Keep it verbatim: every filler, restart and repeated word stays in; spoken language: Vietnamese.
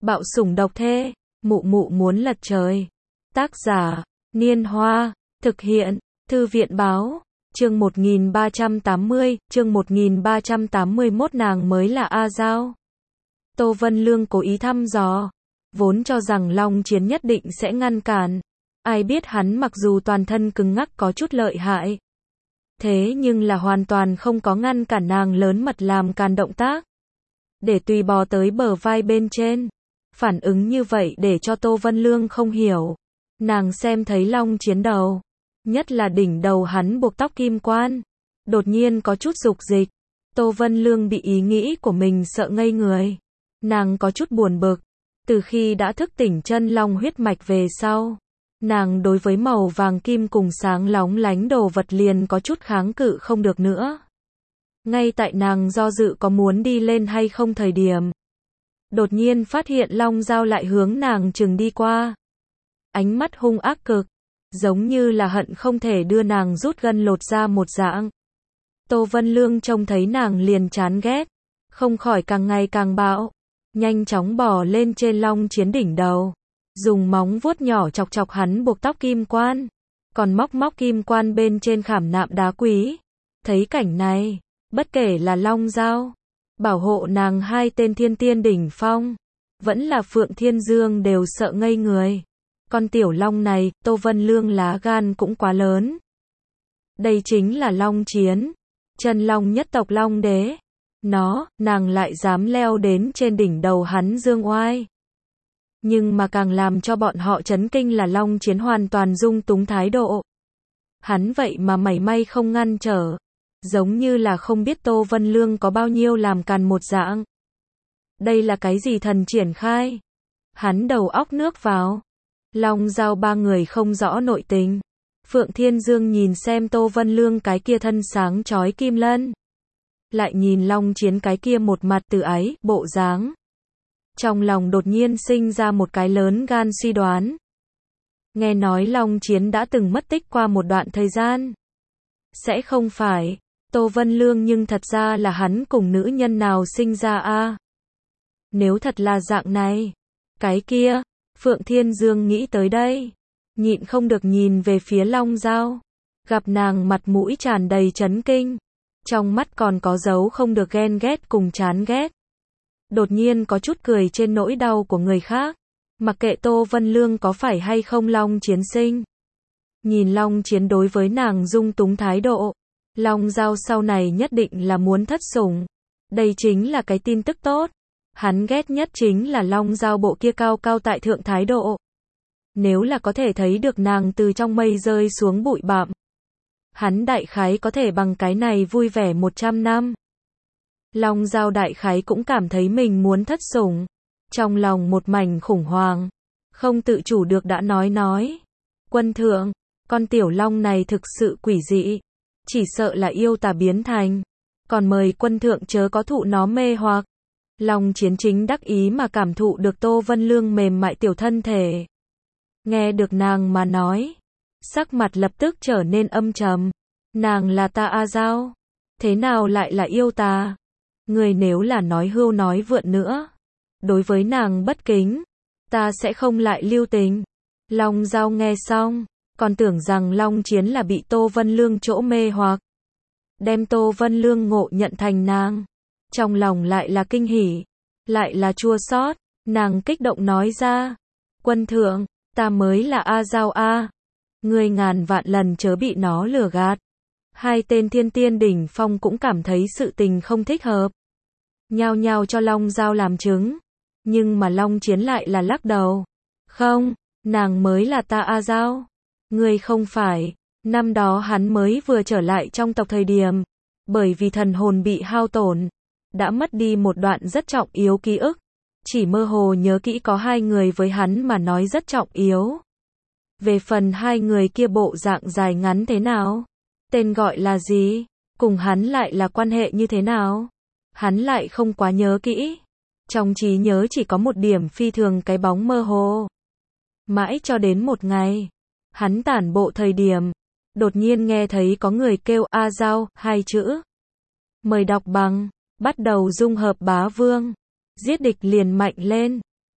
Bạo sủng độc thê, mụ mụ muốn lật trời. Tác giả, Niên Hoa, thực hiện, Thư viện báo, chương một nghìn ba trăm tám mươi, chương một nghìn ba trăm tám mươi mốt nàng mới là A Giao. Tô Vân Lương cố ý thăm dò, vốn cho rằng Long Chiến nhất định sẽ ngăn cản. Ai biết hắn mặc dù toàn thân cứng ngắc có chút lợi hại. Thế nhưng là hoàn toàn không có ngăn cản nàng lớn mật làm càn động tác. Để tùy bò tới bờ vai bên trên. Phản ứng như vậy để cho Tô Vân Lương không hiểu. Nàng xem thấy Long Chiến đầu. Nhất là đỉnh đầu hắn buộc tóc kim quan. Đột nhiên có chút dục dịch. Tô Vân Lương bị ý nghĩ của mình sợ ngây người. Nàng có chút buồn bực. Từ khi đã thức tỉnh chân long huyết mạch về sau. Nàng đối với màu vàng kim cùng sáng lóng lánh đồ vật liền có chút kháng cự không được nữa. Ngay tại nàng do dự có muốn đi lên hay không thời điểm. Đột nhiên phát hiện Long Giao lại hướng nàng chừng đi qua. Ánh mắt hung ác cực. Giống như là hận không thể đưa nàng rút gân lột ra một dạng. Tô Vân Lương trông thấy nàng liền chán ghét. Không khỏi càng ngày càng bạo. Nhanh chóng bò lên trên Long Chiến đỉnh đầu. Dùng móng vuốt nhỏ chọc chọc hắn buộc tóc kim quan. Còn móc móc kim quan bên trên khảm nạm đá quý. Thấy cảnh này, bất kể là Long Giao, bảo hộ nàng hai tên thiên tiên đỉnh phong, vẫn là Phượng Thiên Dương đều sợ ngây người. Con tiểu long này, Tô Vân Lương lá gan cũng quá lớn. Đây chính là Long Chiến, chân long nhất tộc Long Đế. Nó, nàng lại dám leo đến trên đỉnh đầu hắn dương oai. Nhưng mà càng làm cho bọn họ chấn kinh là Long Chiến hoàn toàn dung túng thái độ. Hắn vậy mà mảy may không ngăn trở. Giống như là không biết Tô Vân Lương có bao nhiêu làm càn một dạng. Đây là cái gì thần triển khai? Hắn đầu óc nước vào. Long Giao ba người không rõ nội tình. Phượng Thiên Dương nhìn xem Tô Vân Lương cái kia thân sáng chói kim lân. Lại nhìn Long Chiến cái kia một mặt từ ái, bộ dáng. Trong lòng đột nhiên sinh ra một cái lớn gan suy đoán. Nghe nói Long Chiến đã từng mất tích qua một đoạn thời gian. Sẽ không phải Tô Vân Lương, nhưng thật ra là hắn cùng nữ nhân nào sinh ra a? À? Nếu thật là dạng này, cái kia, Phượng Thiên Dương nghĩ tới đây, nhịn không được nhìn về phía Long Giao, gặp nàng mặt mũi tràn đầy chấn kinh, trong mắt còn có dấu không được ghen ghét cùng chán ghét. Đột nhiên có chút cười trên nỗi đau của người khác, mặc kệ Tô Vân Lương có phải hay không Long Chiến sinh. Nhìn Long Chiến đối với nàng dung túng thái độ, Long Giao sau này nhất định là muốn thất sủng. Đây chính là cái tin tức tốt. Hắn ghét nhất chính là Long Giao bộ kia cao cao tại thượng thái độ. Nếu là có thể thấy được nàng từ trong mây rơi xuống bụi bặm, hắn đại khái có thể bằng cái này vui vẻ một trăm năm. Long Giao đại khái cũng cảm thấy mình muốn thất sủng. Trong lòng một mảnh khủng hoảng. Không tự chủ được đã nói nói. Quân thượng, con tiểu long này thực sự quỷ dị. Chỉ sợ là yêu tà biến thành. Còn mời quân thượng chớ có thụ nó mê hoặc. Long Chiến chính đắc ý mà cảm thụ được Tô Vân Lương mềm mại tiểu thân thể. Nghe được nàng mà nói. Sắc mặt lập tức trở nên âm trầm. Nàng là ta A Giao. Thế nào lại là yêu tà? Người nếu là nói hưu nói vượn nữa. Đối với nàng bất kính. Ta sẽ không lại lưu tình. Long Giao nghe xong. Còn tưởng rằng Long Chiến là bị Tô Vân Lương chỗ mê hoặc. Đem Tô Vân Lương ngộ nhận thành nàng. Trong lòng lại là kinh hỉ. Lại là chua xót. Nàng kích động nói ra. Quân thượng, ta mới là A Giao A. Người ngàn vạn lần chớ bị nó lừa gạt. Hai tên thiên tiên đỉnh phong cũng cảm thấy sự tình không thích hợp. Nhao nhao cho Long Giao làm chứng. Nhưng mà Long Chiến lại là lắc đầu. Không, nàng mới là ta A Giao. Người không phải. Năm đó hắn mới vừa trở lại trong tộc thời điểm. Bởi vì thần hồn bị hao tổn. Đã mất đi một đoạn rất trọng yếu ký ức. Chỉ mơ hồ nhớ kỹ có hai người với hắn mà nói rất trọng yếu. Về phần hai người kia bộ dạng dài ngắn thế nào? Tên gọi là gì? Cùng hắn lại là quan hệ như thế nào? Hắn lại không quá nhớ kỹ. Trong trí nhớ chỉ có một điểm phi thường cái bóng mơ hồ. Mãi cho đến một ngày. Hắn tản bộ thời điểm. Đột nhiên nghe thấy có người kêu A Giao, hai chữ. Mời đọc bằng. Bắt đầu dung hợp bá vương. Giết địch liền mạnh lên.